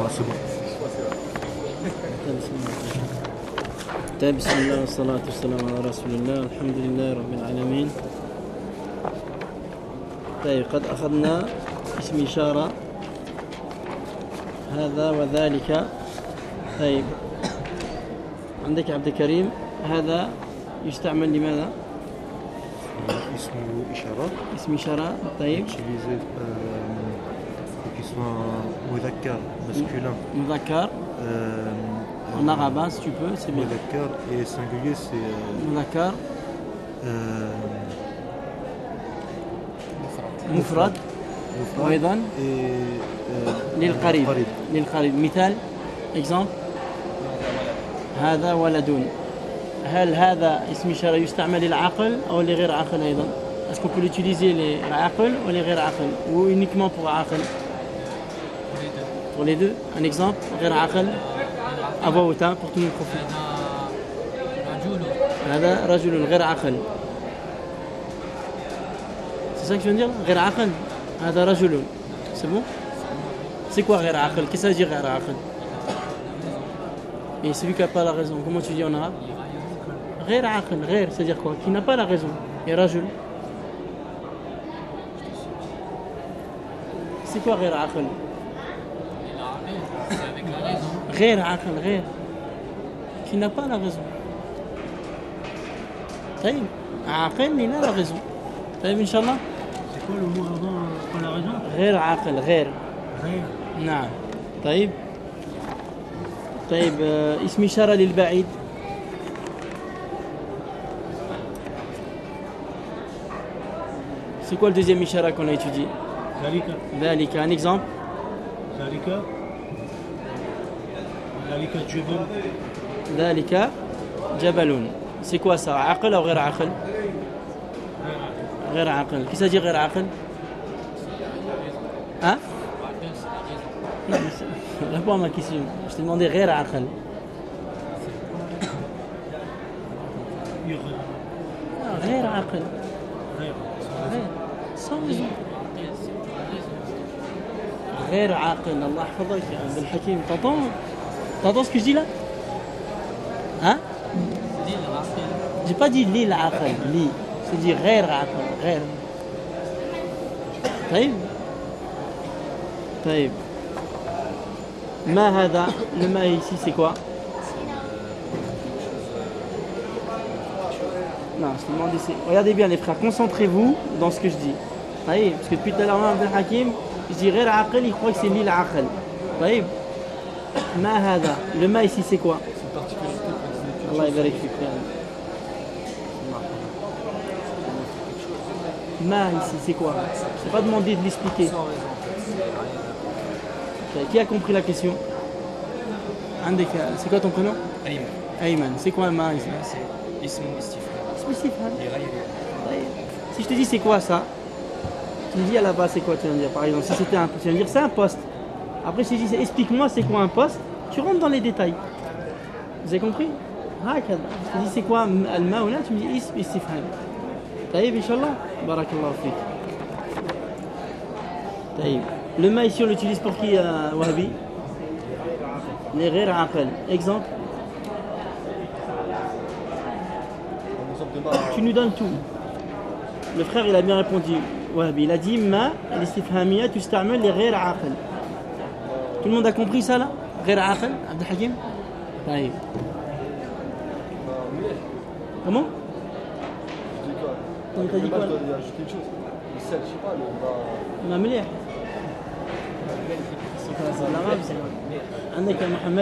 c'est bon. بسم الله والصلاة والسلام على رسول الله الحمد لله رب العالمين. طيب قد أخذنا اسم إشارة هذا وذلك. طيب عندك عبد الكريم هذا يستعمل لماذا؟ اسم إشارة. اسم إشارة. طيب utilisé qui soit مذكر masculin. مذكر. En arabe, hein, si tu peux, c'est bien. مذكر et singulier c'est مذكر. مفرد. وأيضا للقريب. للقريب. مثال exemple هذا ولد. هل هذا اسم إشارة يستعمل للعقل أو لغير عقل أيضا؟ Est-ce qu'on peut l'utiliser للعقل ou لغير عقل ou uniquement pour عقل? Pour les deux. Un exemple غير عقل à voix haute pour tout le monde profite. هذا رجل غير عقل. C'est ça que je viens de dire? غير عقل. هذا رجل. C'est bon? C'est quoi غير عقل? Qu'est-ce que ça veut dire غير عقل? Et celui qui n'a pas la raison, comment tu dis en arabe? غير عقل. غير, c'est-à-dire quoi? Qui n'a pas la raison. Et رجل. C'est quoi غير عقل? غير عقل. غير. Qui n'a pas la raison. طيب. عاقل il a la raison. طيب إن شاء الله. C'est quoi le mot avant pas la raison? غير عاقل. غير. غير. نعم. طيب. طيب اسم إشارة للبعيد. C'est quoi le deuxième إشارة qu'on a étudié? ذلك. ذلك. Un exemple? ذلك. ذلك جبل. ذلك جبل. C'est quoi ça? عقل أو غير عقل? غير عقل. Qui ça dit غير عقل? Hein? Non, mais réponds à ma question. Je t'ai demandé غير عقل. غير عقل. غير. sans raison. غير عاقل. الله يحفظك يا عبد الحكيم. T'entends ce que je dis là? Hein? J'ai pas dit li l'aql, li. J'ai dit غير عاقل. غير. طيب. طيب. ما هذا? Le ma ici c'est quoi? Non, je te demande ici. Regardez bien les frères, concentrez-vous dans ce que je dis. طيب. Parce que depuis tout à l'heure, Abdel Hakim, je dis غير عاقل, il croit que c'est li l'aql. طيب. ما هذا? Le ma ici c'est quoi? Allah يبارك فيك. Ma ici c'est quoi? Je t'ai pas demandé de l'expliquer. Qui a compris la question? C'est quoi ton prénom? Ayman. C'est quoi ma ici? C'est ism istifham. Istifham. Si je te dis c'est quoi ça? Tu me dis à la base c'est quoi? Tu vas me dire par exemple si c'était un poste, tu vas me dire c'est un poste. Après je te dis explique-moi c'est quoi un poste. Tu rentres dans les détails. Vous avez compris? Je te dis c'est quoi al-ma ou là, tu me dis ism istifham. طيب إن شاء الله. بارك الله فيك. طيب. Le ma ici on l'utilise pour qui Wahabi? Les غير عقل. Exemple. Tu nous donnes tout. Le frère il a bien répondu. Wahabi il a dit ma الاستفهامية تستعمل لغير عاقل. Tout le monde a compris ça là? غير عاقل عبد الحكيم. طيب. Comment? T'as dit quoi? Ajouter une chose. Le sel, je sais pas, le. ما مليح. العرب عندك يا محمد.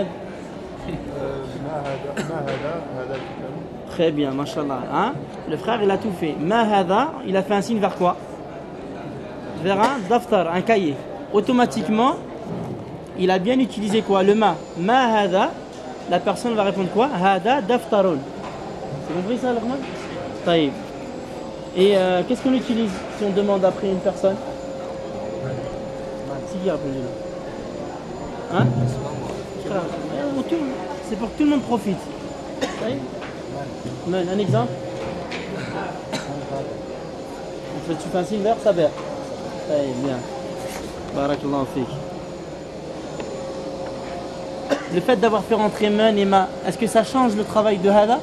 ما هذا الكتاب. Très bien, mashallah. Hein? Le frère il a tout fait. Ma hada, il a fait un signe vers quoi? Vers un daftar, un cahier. Automatiquement, il a bien utilisé quoi? Le ma. Ma hada, la personne va répondre quoi? Hada daftarun. C'est compris ça, Lorman? Taïb. Et qu'est-ce qu'on utilise si on demande après une personne? C'est qui a répondu là? Hein? C'est pour que tout le monde profite. Un exemple? Tu fais un signe vert, ça vert. Bien. Barakallahu fik. Le fait d'avoir fait rentrer men et ma, est-ce que ça change le travail de hada?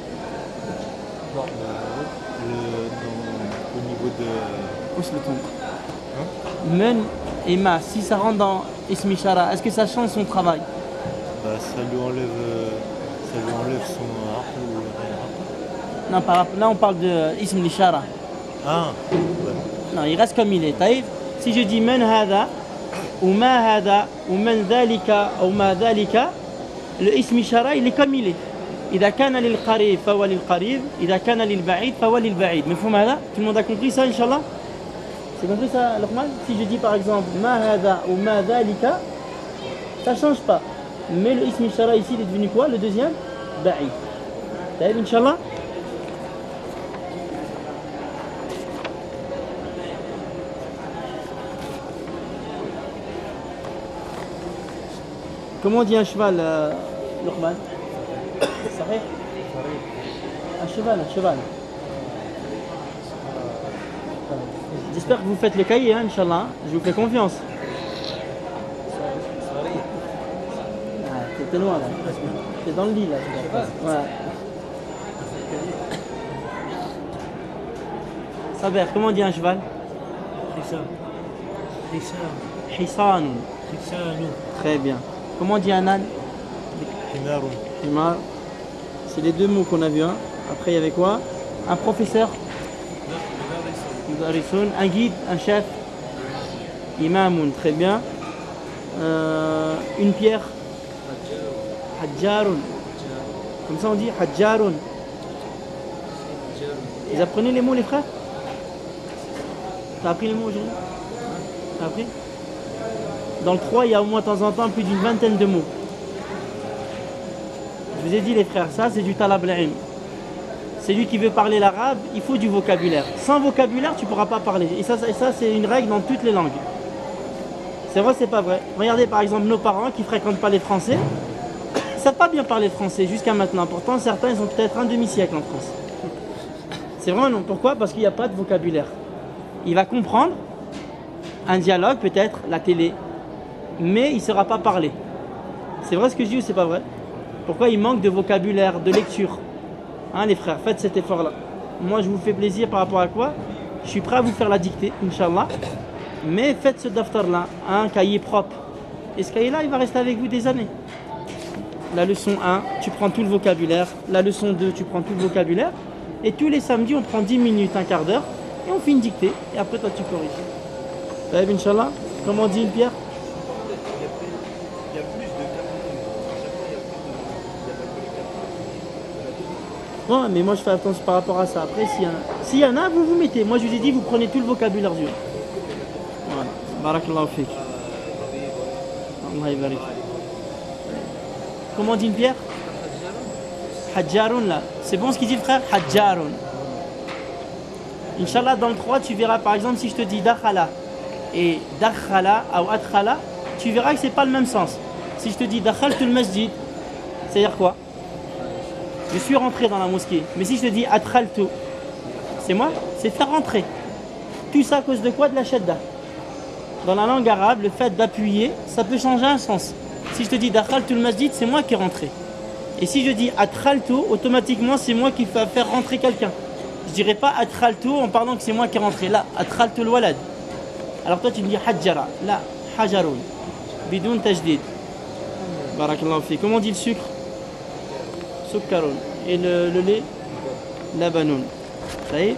Au niveau de. Pousse le ton. Men et ma, si ça rentre dans ism ishara, est-ce que ça change son travail? Bah, ça lui enlève son harp ou Non, là on parle de ism ishara. Ah, ouais. Non, il reste comme il est. Taïb. Si je dis men hada, ou ma hada, ou men dhalika, ou ma dhalika, le ism ishara il est comme il est. إذا كان للقريب فهو للقريب إذا كان للبعيد فهو للبعيد مفهوم هذا؟ Tout le monde a compris ça Inch'Allah? C'est compris ça Luqman? Si je dis par exemple ma hada ou ma dhalika, ça ne change pas. Mais le ism ishara ici il est devenu quoi? Le deuxième? Ba'id. Taïb Inch'Allah? Comment on dit un cheval, Luqman? Sahih? Un cheval. J'espère que vous faites le cahier, hein, Inch'Allah. Je vous fais confiance. Ah, t'es loin là. T'es dans le lit là. Ouais. Saber, comment on dit un cheval? Hisan. Très bien. Comment on dit un âne? Himar. C'est les deux mots qu'on a vus. Hein. Après, il y avait quoi? Un professeur. Un guide, un chef. Imamun, très bien. Une pierre. Hadjarun. Comme ça on dit Hadjarun. Vous apprenez les mots, les frères? T'as appris les mots aujourd'hui? T'as appris? Dans le 3, il y a au moins de temps en temps plus d'une vingtaine de mots. Je vous ai dit les frères, ça c'est du talab al-ilm. Celui qui veut parler l'arabe, il faut du vocabulaire. Sans vocabulaire, tu ne pourras pas parler. Et ça c'est une règle dans toutes les langues. C'est vrai, c'est pas vrai. Regardez par exemple nos parents qui ne fréquentent pas les Français. Ils ne savent pas bien parler français jusqu'à maintenant. Pourtant, certains, ils ont peut-être un demi-siècle en France. C'est vrai ou non? Pourquoi? Parce qu'il n'y a pas de vocabulaire. Il va comprendre un dialogue, peut-être, la télé. Mais il ne saura pas parler. C'est vrai ce que je dis ou c'est pas vrai? Pourquoi il manque de vocabulaire, de lecture? Hein, les frères, faites cet effort-là. Moi, je vous fais plaisir par rapport à quoi? Je suis prêt à vous faire la dictée, Inch'Allah. Mais faites ce daftar-là, un cahier propre. Et ce cahier-là, il va rester avec vous des années. La leçon 1, tu prends tout le vocabulaire. La leçon 2, tu prends tout le vocabulaire. Et tous les samedis, on prend 10 minutes, un quart d'heure. Et on fait une dictée. Et après, toi, tu corriges. Taïb, Inch'Allah. Comment on dit une pierre? Bon, mais moi je fais attention par rapport à ça. Après, s'il y en a, vous mettez. Moi je vous ai dit, vous prenez tout le vocabulaire du. Voilà. Barakallahu fik. Allah yabarik. Comment on dit une pierre? Hadjarun là. C'est bon ce qu'il dit le frère? Hadjarun. Inch'Allah, dans le 3, tu verras par exemple si je te dis dakhala et dakhala ou adkhala, tu verras que c'est pas le même sens. Si je te dis dakhaltul masjid, c'est-à-dire quoi? Je suis rentré dans la mosquée. Mais si je te dis adkhaltu, c'est moi, c'est faire rentrer. Tout ça à cause de quoi? De la shadda. Dans la langue arabe, le fait d'appuyer, ça peut changer un sens. Si je te dis dakhaltul masjid, c'est moi qui est rentré. Et si je dis adkhaltu, automatiquement c'est moi qui vais faire rentrer quelqu'un. Je dirais pas adkhaltu en parlant que c'est moi qui est rentré. Là, adkhaltul walad. Alors toi tu me dis hajjara. Là, hajarun. Bidoun tajdid. Barakallahu fi. Comment on dit le sucre? Sukkarun. Et le lait? Labanoun. Ça y est?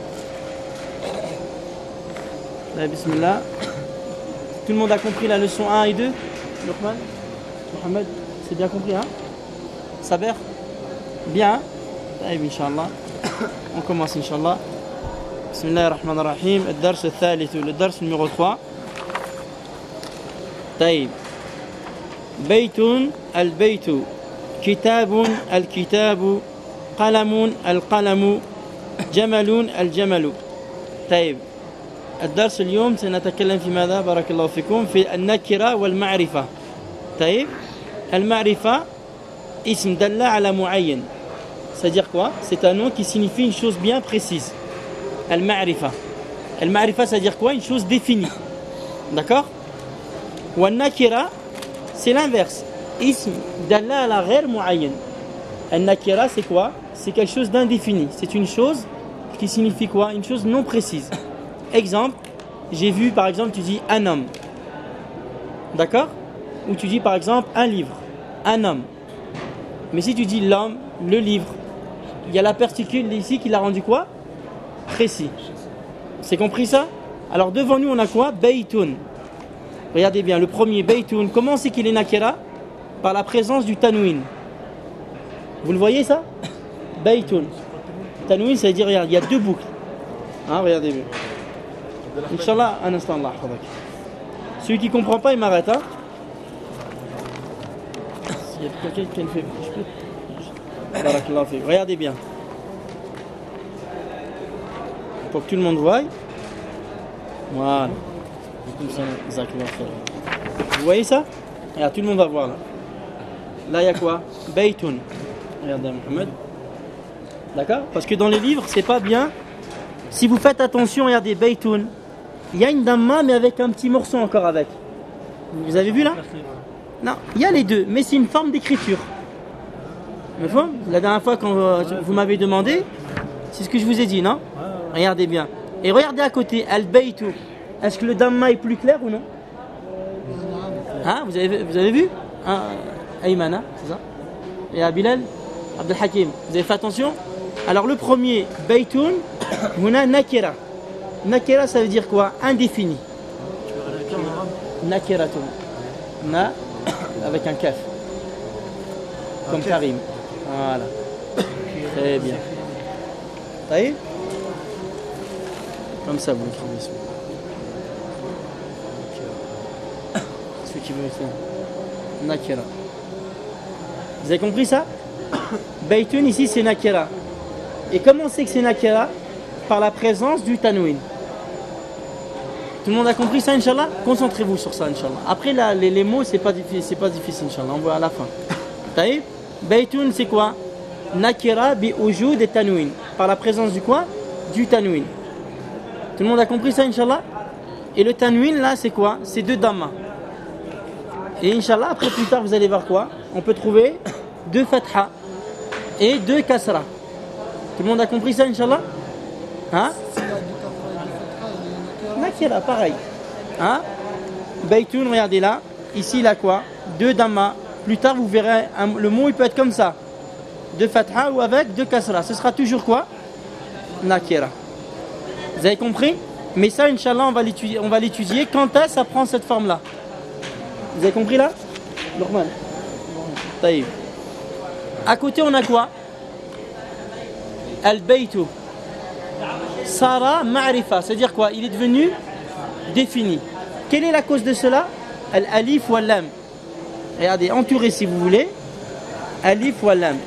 Là, bismillah. Tout le monde a compris la leçon 1 et 2? Luqman? Mohamed? C'est bien compris, hein? Saber? Bien? Taïb, Inch'Allah. On commence, Inch'Allah. Bismillah ar-Rahman ar-Rahim. Le dars numéro 3. Taïb. Baytun al-baytu. كتاب الكتاب قلم القلم جمل الجمل. طيب الدرس اليوم سنتكلم في ماذا؟ بارك الله فيكم في النكرة والمعرفة. طيب المعرفة اسم دل على معين. C'est-à-dire quoi? C'est un nom qui signifie une chose bien précise. Al-ma'rifa. Al-ma'rifa, c'est-à-dire quoi? Une chose définie. D'accord? Wa nakira, c'est l'inverse. Ism dalla ala ghayr mu'ayyan. Al-nakira, c'est quoi? C'est quelque chose d'indéfini. C'est une chose qui signifie quoi? Une chose non précise. Exemple, j'ai vu par exemple, tu dis un homme. D'accord? Ou tu dis par exemple un livre. Un homme. Mais si tu dis l'homme, le livre, il y a la particule ici qui l'a rendu quoi? Précis. C'est compris ça? Alors devant nous on a quoi? Baytun. Regardez bien, le premier Baytun, comment c'est qu'il est nakira? Par la présence du tanwin. Vous le voyez ça? Baytun. Tanwin, ça veut dire, regarde, il y a deux boucles. Hein, regardez bien. Inch'Allah, un instant, Allah. Celui qui ne comprend pas, il m'arrête. Hein? S'il y a quelqu'un qui le fait, je peux. Barakallah fi. Regardez bien. Pour que tout le monde voie. Voilà. Vous voyez ça? Regarde, tout le monde va voir là. Là, il y a quoi? Baytun. Regardez, Mohamed. D'accord? Parce que dans les livres, c'est pas bien. Si vous faites attention, regardez, Baytun. Il y a une damma, mais avec un petit morceau encore avec. Vous avez vu là? Non, il y a les deux, mais c'est une forme d'écriture. La dernière fois, quand vous m'avez demandé, c'est ce que je vous ai dit, non? Regardez bien. Et regardez à côté, Al-Baytu. Est-ce que le damma est plus clair ou non? Hein? Vous avez vu? Hein? Ayman, hein? C'est ça? Et à Bilal, Abdel Hakim, vous avez fait attention? Alors le premier, Baytun, huna nakira. Nakira, ça veut dire quoi? Indéfini. Nakiratun. Na, avec un kaf. Comme Karim. Voilà. Très bien. Vous voyez? Comme ça, vous l'écrivez ici. Celui qui veut écrire. Nakira. Vous avez compris ça? Baytun ici c'est nakira. Et comment on sait que c'est nakira? Par la présence du tanwin. Tout le monde a compris ça, Inch'Allah? Concentrez-vous sur ça, Inch'Allah. Après là, les mots c'est pas difficile, Inch'Allah. On voit à la fin. Taïb? Baytun c'est quoi? Nakira bi wujud et tanwin. Par la présence du quoi? Du tanwin. Tout le monde a compris ça, Inch'Allah? Et le tanwin là c'est quoi? C'est deux damma. Et Inch'Allah, après plus tard, vous allez voir quoi? On peut trouver deux fatha et deux kasra. Tout le monde a compris ça, Inch'Allah? Hein? Nakira, pareil. Hein? Baytun, regardez là. Ici, il a quoi? Deux damma. Plus tard, vous verrez, le mot, il peut être comme ça. Deux fatha ou avec deux kasra. Ce sera toujours quoi? Nakira. Vous avez compris? Mais ça, Inch'Allah, on va l'étudier. Quand est-ce que ça prend cette forme-là? Vous avez compris là? Normal. Taïb. À côté, on a quoi? Al-Baytu. Sara ma'rifa. C'est-à-dire quoi? Il est devenu défini. Quelle est la cause de cela? Al-Alif wa Lam. Regardez, entourez si vous voulez. Alif wa Lam.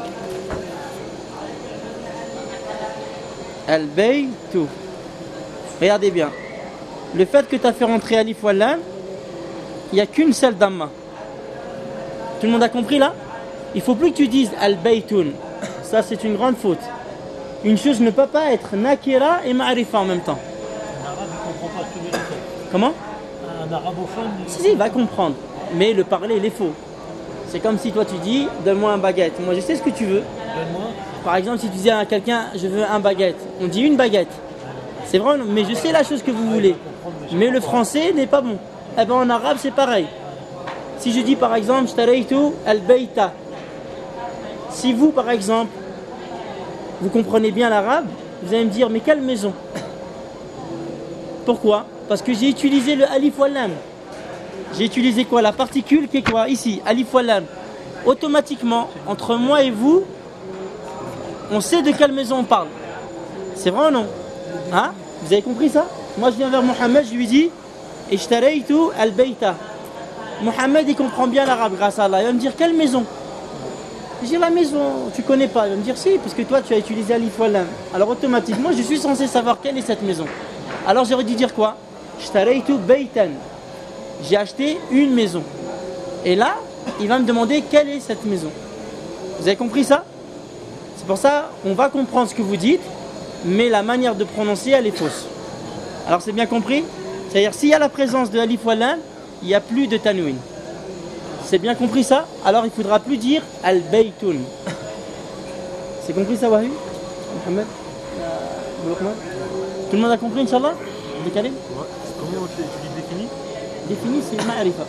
Al-Baytu. Regardez bien. Le fait que tu as fait rentrer Alif wa Lam, il n'y a qu'une seule damma. Tout le monde a compris là? Il ne faut plus que tu dises al-baytun. Ça c'est une grande faute. Une chose ne peut pas être nakira et ma'rifa en même temps. Un arabe ne comprend pas tous les détails. Comment? Un arabophone. Si, il va comprendre. Mais le parler, il est faux. C'est comme si toi tu dis, donne-moi un baguette. Moi je sais ce que tu veux. Donne-moi. Par exemple, si tu dis à quelqu'un, je veux un baguette. On dit une baguette. C'est vrai, mais je sais la chose que vous voulez. Mais le français n'est pas bon. Eh bien en arabe c'est pareil. Si je dis par exemple shtaraytu al-bayta, si vous par exemple vous comprenez bien l'arabe, vous allez me dire mais quelle maison? Pourquoi? Parce que j'ai utilisé le alif wal lam. J'ai utilisé quoi? La particule qui est quoi? Ici, alif wal lam. Automatiquement, entre moi et vous, on sait de quelle maison on parle. C'est vrai ou non? Hein? Vous avez compris ça? Moi je viens vers Mohamed, je lui dis Ishtaraytu al-bayta. Mohamed il comprend bien l'arabe grâce à Allah. Il va me dire quelle maison? Je dis la maison, tu connais pas. Il va me dire si, parce que toi tu as utilisé alif wal lam. Alors automatiquement je suis censé savoir quelle est cette maison. Alors j'aurais dû dire quoi? Ishtaraytu baytan. J'ai acheté une maison. Et là, il va me demander quelle est cette maison. Vous avez compris ça? C'est pour ça on va comprendre ce que vous dites, mais la manière de prononcer elle est fausse. Alors c'est bien compris? C'est-à-dire s'il y a la présence de alif wal lam, il n'y a plus de tanwin. C'est bien compris ça? Alors il ne faudra plus dire al-baytun. C'est compris ça, Wahid? Mohamed? Boulokman? Tout le monde a compris, Inch'Allah? Décalé? Ouais. Comment tu dis défini? Défini, c'est ma'rifa.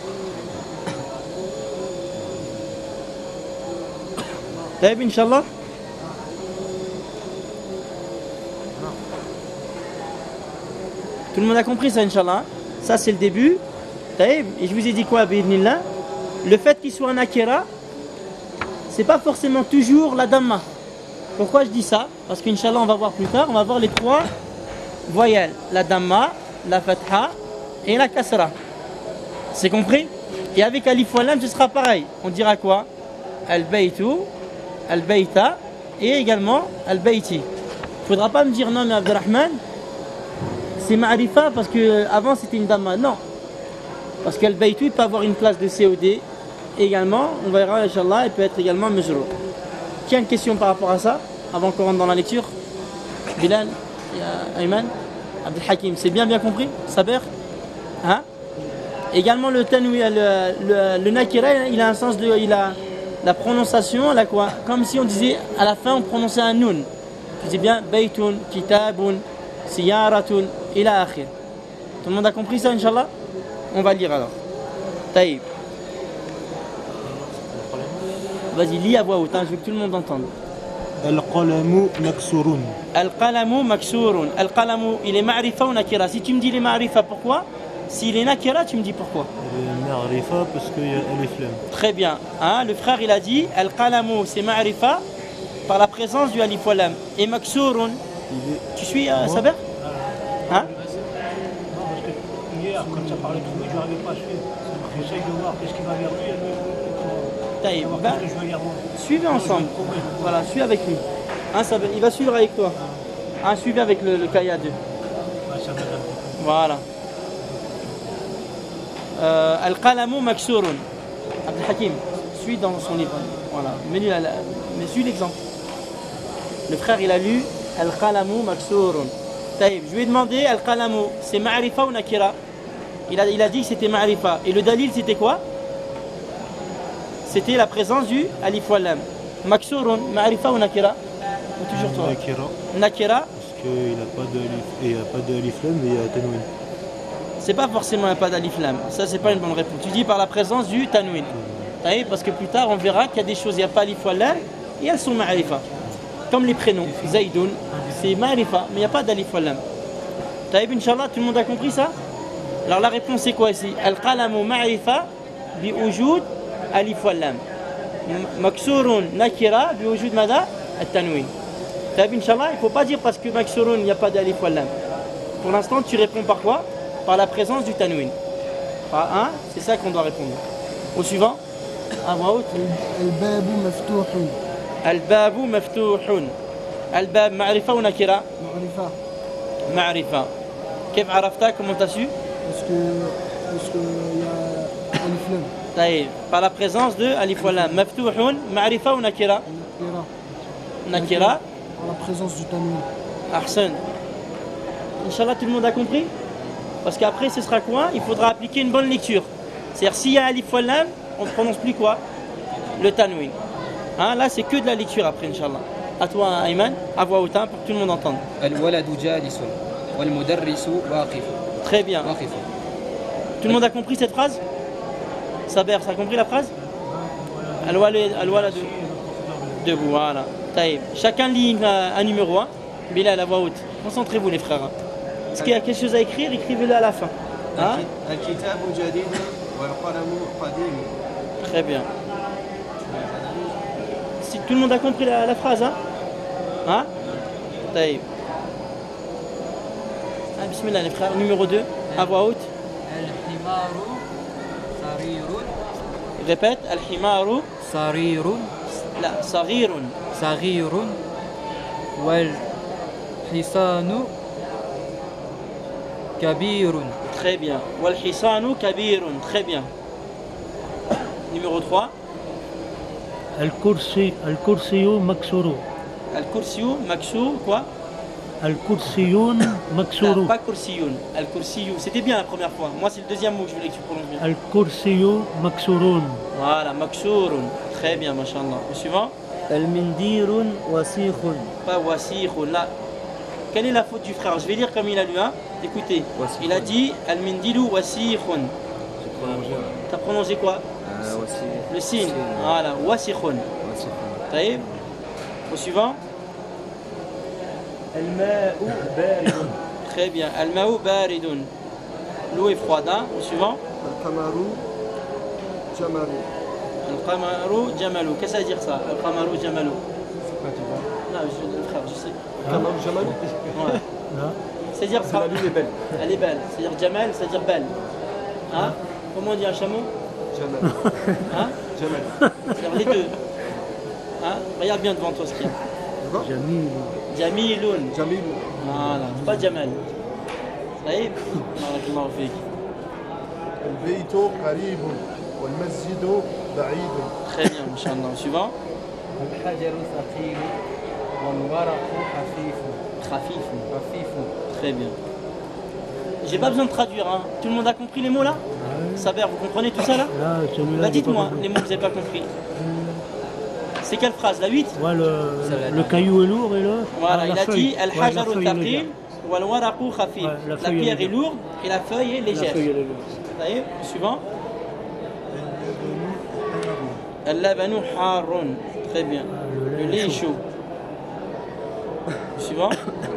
Taïb, Inch'Allah? Tout le monde a compris ça, Inch'Allah? Ça, c'est le début. Taïb, et je vous ai dit quoi, bi'idhnillah? Le fait qu'il soit un akira, c'est pas forcément toujours la damma. Pourquoi je dis ça? Parce qu'Inch'Allah, on va voir plus tard, on va voir les trois voyelles. La damma, la fatha et la kasra. C'est compris? Et avec alif wa lam, ce sera pareil. On dira quoi? Al-baytu, al-bayta et également al-bayti. Il ne faudra pas me dire non, mais Abdelrahman, c'est ma'rifa parce qu'avant c'était une damma. Non. Parce qu'al-baytu peut avoir une place de COD. Et également, on verra, Inch'Allah, elle peut être également majrour. Qui a une question par rapport à ça? Avant qu'on rentre dans la lecture? Bilal, Ayman, Abdel Hakim, c'est bien compris? Saber? Hein? Également le tanwi, le nakira, il a un sens de, il a la prononciation, la quoi? Comme si on disait à la fin on prononçait un nun. Tu dis bien baytun, kitabun, siyaratun, ila akhir. Tout le monde a compris ça, Inch'Allah? On va lire alors. Taïb. Vas-y, lis à voix haute, je veux que tout le monde entende. Al-qalamu maksurun. Al-qalamu maksurun. Al-qalamu, il est ma'rifa ou nakira? Si tu me dis il est ma'rifa, pourquoi? S'il est nakira, tu me dis pourquoi? Il est ma'rifa parce qu'il y a alif lam. Très bien. Hein, le frère, il a dit Al-qalamu, c'est ma'rifa par la présence du alif wa lam. Et maksurun. Tu suis, Saber? Hein? Non, parce que hier, quand ça parlait de lui, je n'arrivais pas à suivre. J'essaye de voir qu'est-ce qu'il m'avait remis. Suivez ensemble. Voilà, suis avec lui. Hein, Saber, il va suivre avec toi. Hein, suivez avec le Kaya 2. Voilà. Al-qalamu maksurun. Abdel Hakim, suis dans son livre. Voilà. Mais suis l'exemple. Le frère, il a lu Al-qalamu maksurun. Taïb, je lui ai demandé Al-qalamu, c'est ma'rifa ou nakira? Il a dit que c'était ma'rifa. Et le dalil, c'était quoi? C'était la présence du alif wa lam. Maksurun, ma'rifa ou nakira? Ou toujours toi? Nakira. Nakira. Parce qu'il n'y a pas d'alif lam, mais il y a tanwin. C'est pas forcément un pas d'alif lam. Ça, c'est pas une bonne réponse. Tu dis par la présence du tanwin. Parce que plus tard, on verra qu'il y a des choses, il n'y a pas alif wa lam, et elles sont ma'rifa. Comme les prénoms. Zaïdoun, c'est ma'rifa, mais il n'y a pas d'alif wa lam. Taïb, Inch'Allah, tout le monde a compris ça? Alors la réponse, c'est quoi ici? Al-qalamu ma'rifa bi wujud alif wa lam. Maksurun nakira bi wujud mada at-tanwin. Taïb, Inch'Allah, il ne faut pas dire parce que maksurun, il n'y a pas d'alif wa lam. Pour l'instant, tu réponds par quoi? Par la présence du tanwin. Par un, c'est ça qu'on doit répondre. Au suivant, à voix haute. Al-babu maftuhun. Al-babu maftuhun. Al-bab ma'rifa ou nakira? Ma'rifa. Ma'rifa. Kef arafta, comment t'as su? Parce que il y a alif lam. Taïb. Par la présence de alif wa lam. Maftuhun, ma'rifa ou nakira? Nakira. Par la présence du tanwin. Ahsan. Inch'Allah, tout le monde a compris? Parce qu'après, ce sera quoi? Il faudra appliquer une bonne lecture. C'est-à-dire, s'il y a alif wa lam, on ne prononce plus quoi? Le tanwin. Hein, là, c'est que de la lecture après, Inch'Allah. À toi, Ayman, à voix haute, pour que tout le monde entende. Al-waladu jalisun wal-mudarrisu waqif. Très bien. Tout le monde a compris cette phrase? Saber, ça a compris la phrase? Al-waladu debout, voilà. Taïb. Chacun lit un numéro 1. Bilal, à voix haute. Concentrez-vous, les frères. Est-ce qu'il y a quelque chose à écrire? Écrivez-le à la fin. Hein? Très bien. Si tout le monde a compris la phrase, hein? Taïb. Bismillah, les frères. Numéro 2, à voix haute. Al-himaru sarirun. Répète. Al-himaru Sarirun. la saghirun. Sarirun. Wal hisanu kabirun. Très bien. Wal hisanu kabirun. Très bien. Numéro 3. Al-kursiyu maksuru. Al-kursiyu maksur, quoi? Al-kursiyun maksuru. Non, pas kursiyun. Al-kursiyu. C'était bien la première fois. Moi, c'est le deuxième mot que je voulais que tu prononces bien. Al-kursiyu maksurun. Voilà, maksourun. Très bien, mashallah. Au suivant. المندير وسيخ. Pas wasikhun, là. Quelle est la faute du frère? Je vais lire comme il a lu, hein. Écoutez. Wasikhun. Il a dit al-mindilu wasikhun. T'as prononcé quoi? Le signe. Voilà, wasikhun. Taïb. Au suivant. الماء بارد. Très bien. Al-ma'u baridun. L'eau est froide, hein. Au suivant. القمر جمل. Al-qamaru jamalu. Qu'est-ce que ça veut dire ça? Al-qamaru jamalu. Non, frère, je sais. القمر جمل. Ouais. C'est-à-dire C'est la lune est belle. Elle est belle. C'est-à-dire jamal, c'est-à-dire belle. Hein? Comment on dit un chameau? جمل. Hein? جمل. C'est-à-dire les deux. Hein? Regarde bien devant toi ce qu'il y a. جميل. Jamilun. جميل. Voilà, c'est pas Jamal. طيب بارك الله فيك. البيت قريب والمسجد بعيد. Très bien, Inch'Allah. Suivant. الحجر ثقيل والورق خفيف. Khafif. خفيف. Très bien. J'ai pas besoin de traduire, hein. Tout le monde a compris les mots là? Saber, vous comprenez tout ça là? Là, celui-là. Bah j'ai pas dites-moi compris. les mots que vous n'avez pas compris. C'est quelle phrase? La 8? Ouais, le caillou est lourd et le. Voilà, Ah, la il a feuille. dit Ouais, Al-Hajaru la feuille est Thaqil légère. wal waraqu khafif. Ouais, la La feuille est pierre est légère. lourde et la feuille est La légère. feuille elle est lourde. طيب suivant. Al-labanu harun. Très bien. Le lait est chaud. Suivant.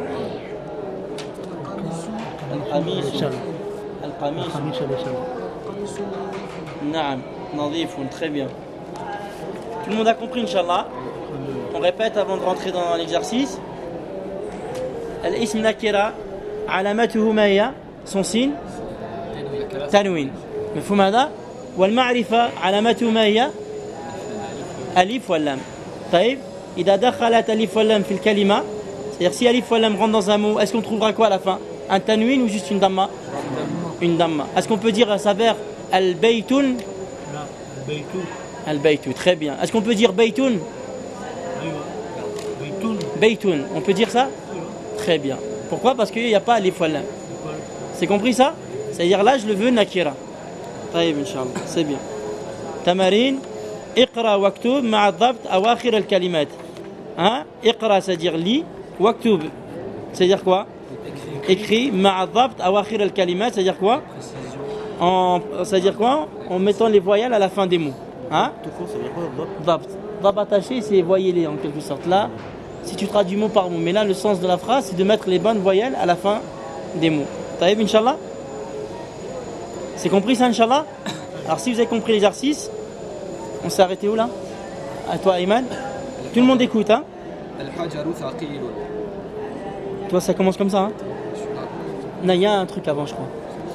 Al-qamis. Al-qamis. Khamis elle est chaude. Naam. Nadifun. Très bien. Tout le monde a compris, Inch'Allah. On répète avant de rentrer dans l'exercice. Al-ism nakira. Alamatuhu ma hiya? Son signe. تنوين مفهوم هذا والمعرفة علامته ما هي ألف واللام طيب إذا دخلت ألف واللام في الكلمة c'est-à-dire si ألف واللام rentre dans un mot est-ce qu'on trouvera quoi à la fin un tanwin ou juste une damma est-ce qu'on peut dire à savoir al-baytun لا البيت al-baytu très bien est-ce qu'on peut dire baytun ايوه بيتون baytun on peut dire ça très bien pourquoi parce qu'il n'y a pas ألف واللام c'est compris ça c'est-à-dire là je le veux nakira طيب إن شاء الله c'est bien تمارين اقرأ واكتب مع الضبط أواخر الكلمات hein اقرأ c'est-à-dire lis واكتب c'est-à-dire quoi écrit مع الضبط أواخر الكلمات c'est-à-dire quoi c'est-à-dire quoi en mettant les voyelles à la fin des mots hein Tout court, ça veut dire quoi? ضبط ضبط attaché c'est voyez-les en quelque sorte là si tu traduis mot par mot mais là le sens de la phrase c'est de mettre les bonnes voyelles à la fin des mots طيب إن شاء الله c'est compris ça, Inch'Allah? Alors, si vous avez compris l'exercice, on s'est arrêté où là? À toi, Ayman. Tout le monde écoute, hein? الحجر ثقيل. Toi, ça commence comme ça, hein? Non, il y a un truc avant, je crois.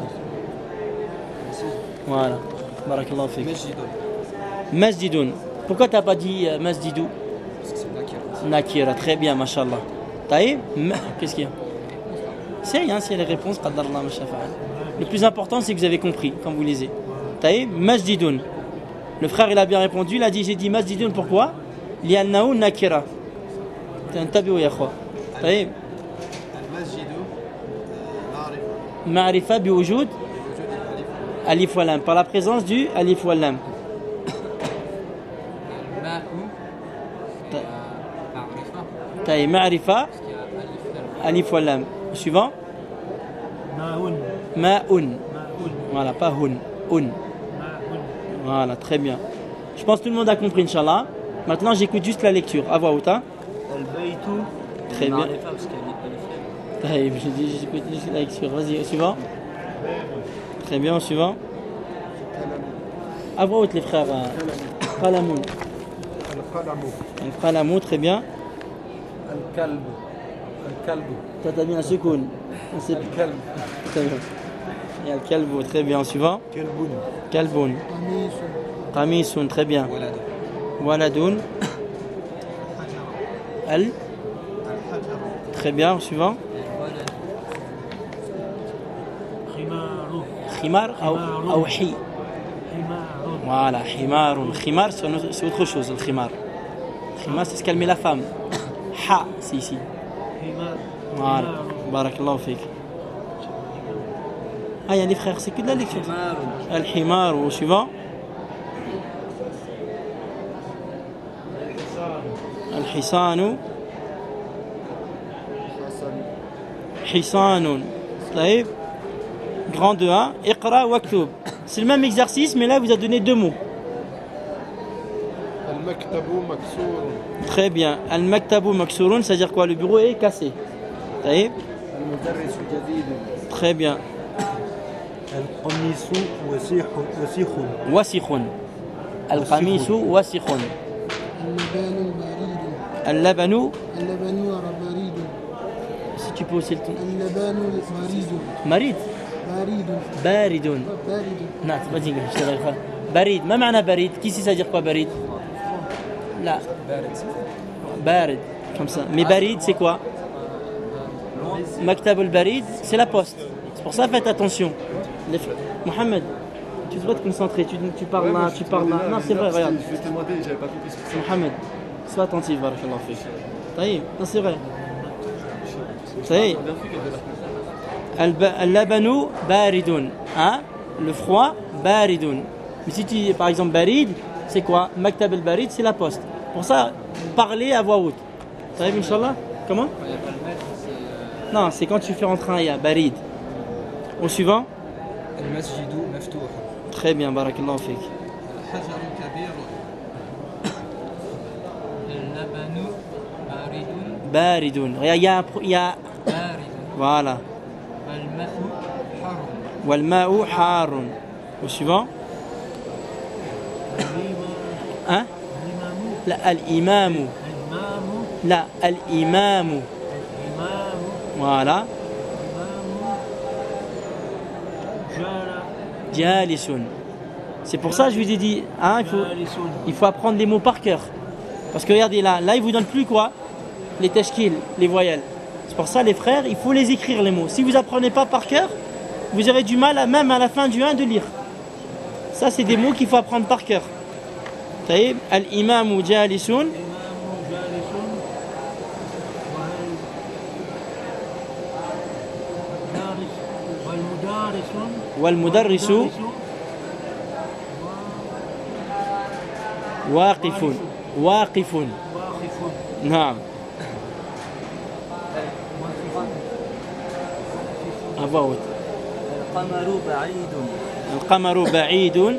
Voilà. Barakallahu fik. مسجد. Masjidun. Pourquoi t'as pas dit masjidou? Parce que c'est nakira. Nakira. Très bien, mashallah. Taïb? Qu'est-ce qu'il y a? C'est rien, c'est les réponses. Qaddarallah ma shafa'a. Le plus important, c'est que vous avez compris quand vous lisez. Taïb, masjidun. Le frère, il a bien répondu. Il a dit, j'ai dit masjidun, pourquoi? Li'annahu nakira. Tantabi'u ya khwa. Taïb. المسجد معرفة. Ma'rifa biwujud alif wa lam. Par la présence du alif wa lam. الماء طيب. معرفة Taïb, ma'rifa parce qu'il y a alif lam. alif wa lam. Suivant. ماء Ma'un. ماء Voilà, pas hun. Un. ماء Voilà, très bien. Je pense que tout le monde a compris, Inch'Allah. Maintenant, j'écoute juste la lecture, à voix haute. Hein. البيت. Très bien. معرفة parce qu'il y a alif lam. Taïb, j'écoute juste la lecture. Vas-y, au suivant. Très bien, au suivant. À voix haute, les frères. Qalamoun. القلم. Qalamoun, très bien. الكلب. الكلب. Toi, t'as mis un secoun. الكلب. Très bien. Il y a le kalbou, très bien. Au suivant. كلب. Kalboun. Qamisun, très bien. ولد. Waladoun. Al. Très bien, au suivant. خمار Khimar ou hi. حمار Voilà, khimarun. Khimar, c'est autre chose, le khimar. Khimar, c'est ce qu'elle met la femme. Ha, c'est ici. حمار Voilà. Barakallahu fik. Ah, il y a les frères, c'est que de la lecture. حمار. Al-himar, au suivant. الحصان حصان. طيب. Grand 2A. اقرأ واكتب. C'est le même exercice, mais là, vous a donné 2 mots. المكتب مكسور. Très bien. Al-maktabu maksurun, c'est-à-dire quoi? Le bureau est cassé. طيب. المدرس جديد. Très bien. القميص وسيخ. وسخ. القميص وسخ. اللبان بريد. اللبن. اللبن بريد. Si tu peux aussi le ton. اللبان بريد. مريض. بريد. بارد. بريد. Non, c'est pas dit. اشتغل خالص. بريد. ما معنى بريد? Qui sait ça dire quoi بريد? لا. بارد. Comme ça. Mais بريد c'est quoi? مكتب البريد c'est la poste. C'est pour ça faites attention. Mohamed, tu dois te concentrer. Tu parles là, tu parles là. Non, c'est vrai, regarde. Je vais te demander, j'avais pas compris ce que c'est. Mohamed, sois attentif, barakallahu fik. طيب, non, c'est vrai. طيب. اللبن بارد. Hein? Le froid, baridun. Mais si tu dis par exemple barid, c'est quoi? Maktab al-barid, c'est la poste. Pour ça, parler à voix haute. طيب, Inch'Allah. Comment? Non, c'est quand tu fais rentrer un ya, barid. Au suivant? المسجد مفتوح. Très bien, barakallahu fik. حجر كبير. اللبن بارد. Baridun. Il y a بارد. voilà. والماء حار. والماء حار. Au suivant? Hein? لا الإمام. لا الإمام. Voilà. جالس. C'est pour ça que je vous ai dit, hein, il faut apprendre les mots par cœur. Parce que regardez là, il vous donne plus quoi? Les tashkil, les voyelles. C'est pour ça les frères, il faut les écrire les mots. Si vous apprenez pas par cœur, vous aurez du mal même à la fin du 1 de lire. Ça c'est des mots qu'il faut apprendre par cœur. طيب الإمام جالس. والمدرس واقف. واقف. نعم. أبوت. القمر بعيد. القمر بعيد.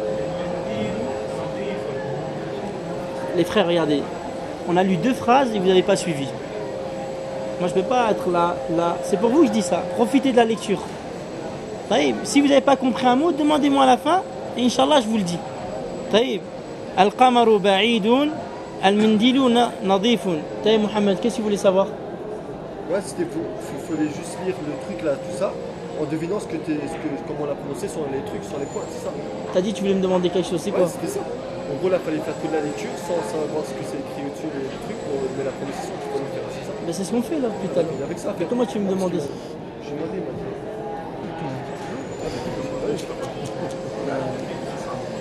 Les frères, regardez, on a lu 2 phrases et vous n'avez pas suivi. Moi, je ne peux pas être là. C'est pour vous que je dis ça. Profitez de la lecture. Si vous n'avez pas compris un mot, demandez-moi à la fin et Inch'Allah, je vous le dis. Al-Qamaru ba'idun, al-Mindilu nadifun. Mohamed, qu'est-ce que vous voulez savoir? Ouais, il fallait juste lire le truc là, tout ça, en devinant comment on l'a prononcé sur les trucs, sur les points, c'est ça? T'as dit que tu voulais me demander quelque chose, c'est quoi? Ouais, c'était ça. En gros, là, il fallait faire que de la lecture sans savoir ce que c'est écrit au-dessus des trucs, mais la prononciation, tu peux le faire, c'est ça? Ben, c'est ce qu'on fait là, putain. Avec ça, Comment tu me demandais ça? J'ai demandé, il m'a dit.